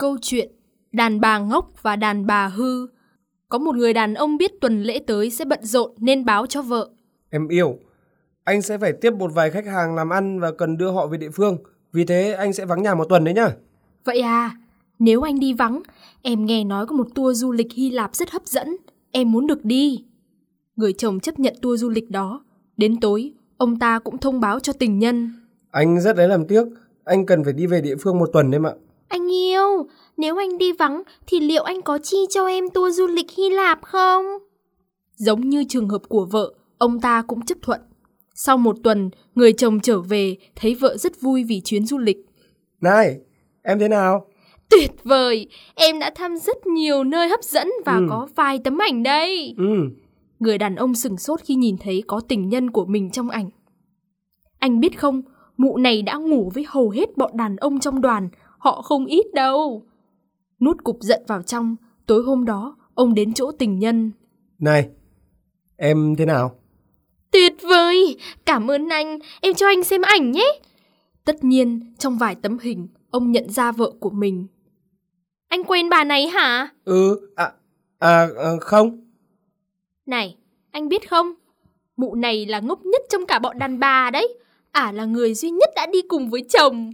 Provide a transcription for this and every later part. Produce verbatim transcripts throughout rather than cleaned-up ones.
Câu chuyện Đàn bà ngốc và đàn bà hư. Có một người đàn ông biết tuần lễ tới sẽ bận rộn nên báo cho vợ: Em yêu, anh sẽ phải tiếp một vài khách hàng làm ăn và cần đưa họ về địa phương. Vì thế anh sẽ vắng nhà một tuần đấy nhá. Vậy à, nếu anh đi vắng, em nghe nói có một tour du lịch Hy Lạp rất hấp dẫn, em muốn được đi. Người chồng chấp nhận tour du lịch đó. Đến tối, ông ta cũng thông báo cho tình nhân: Anh rất lấy làm tiếc, anh cần phải đi về địa phương một tuần đấy mà. Anh yêu, nếu anh đi vắng thì liệu anh có chi cho em tour du lịch Hy Lạp không? Giống như trường hợp của vợ, ông ta cũng chấp thuận. Sau một tuần, người chồng trở về thấy vợ rất vui vì chuyến du lịch. Này, em thế nào? Tuyệt vời, em đã thăm rất nhiều nơi hấp dẫn và ừ. có vài tấm ảnh đây. Ừ. Người đàn ông sửng sốt khi nhìn thấy có tình nhân của mình trong ảnh. Anh biết không, mụ này đã ngủ với hầu hết bọn đàn ông trong đoàn, họ không ít đâu. Nuốt cục giận vào trong, tối hôm đó, ông đến chỗ tình nhân. Này, em thế nào? Tuyệt vời, cảm ơn anh, em cho anh xem ảnh nhé. Tất nhiên, trong vài tấm hình, ông nhận ra vợ của mình. Anh quen bà này hả? Ừ, à, à, à không. Này, anh biết không, mụ này là ngốc nhất trong cả bọn đàn bà đấy. Ả là người duy nhất đã đi cùng với chồng.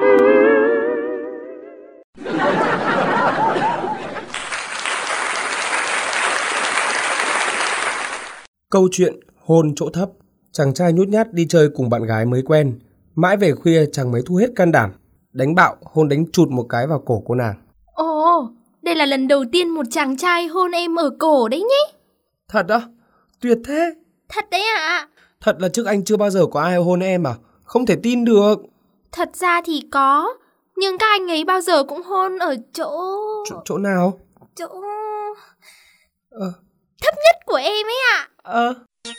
Câu chuyện hôn chỗ thấp. Chàng trai nhút nhát đi chơi cùng bạn gái mới quen. Mãi về khuya chàng mới thu hết can đảm, đánh bạo hôn đánh chụt một cái vào cổ cô nàng. Ồ, đây là lần đầu tiên một chàng trai hôn em ở cổ đấy nhé. Thật á? Tuyệt thế. Thật đấy ạ. À? Thật là trước anh chưa bao giờ có ai hôn em à? Không thể tin được. Thật ra thì có, nhưng các anh ấy bao giờ cũng hôn ở chỗ... Chỗ, chỗ nào? Chỗ... Ờ. thấp nhất của em ấy ạ. À. Ờ.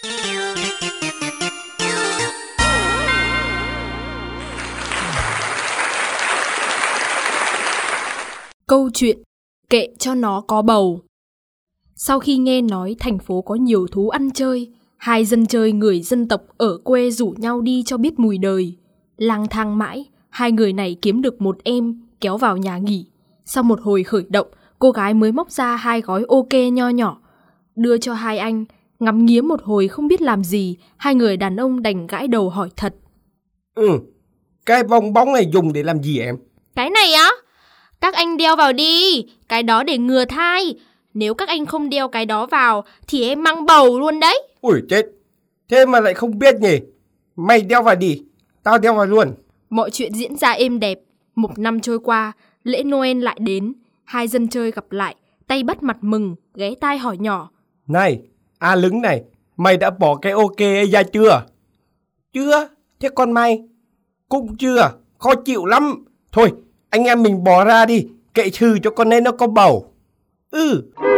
Câu chuyện Kệ cho nó có bầu. Sau khi nghe nói thành phố có nhiều thú ăn chơi, hai dân chơi người dân tộc ở quê rủ nhau đi cho biết mùi đời. Lang thang mãi, hai người này kiếm được một em, kéo vào nhà nghỉ. Sau một hồi khởi động, cô gái mới móc ra hai gói ok nho nhỏ, đưa cho hai anh. Ngắm nghía một hồi không biết làm gì, hai người đàn ông đành gãi đầu hỏi thật. Ừ, cái bong bóng này dùng để làm gì em? Cái này á? Các anh đeo vào đi, cái đó để ngừa thai. Nếu các anh không đeo cái đó vào thì em mang bầu luôn đấy. Ui chết, thế mà lại không biết nhỉ. Mày đeo vào đi, tao đeo vào luôn. Mọi chuyện diễn ra êm đẹp. Một năm trôi qua, lễ Noel lại đến. Hai dân chơi gặp lại, tay bắt mặt mừng, ghé tai hỏi nhỏ. Này, A Lứng này, mày đã bỏ cái ok ấy ra chưa? Chưa, thế còn mày? Cũng chưa, khó chịu lắm. Thôi, anh em mình bỏ ra đi, kệ trừ cho con nên nó có bầu. Ừ.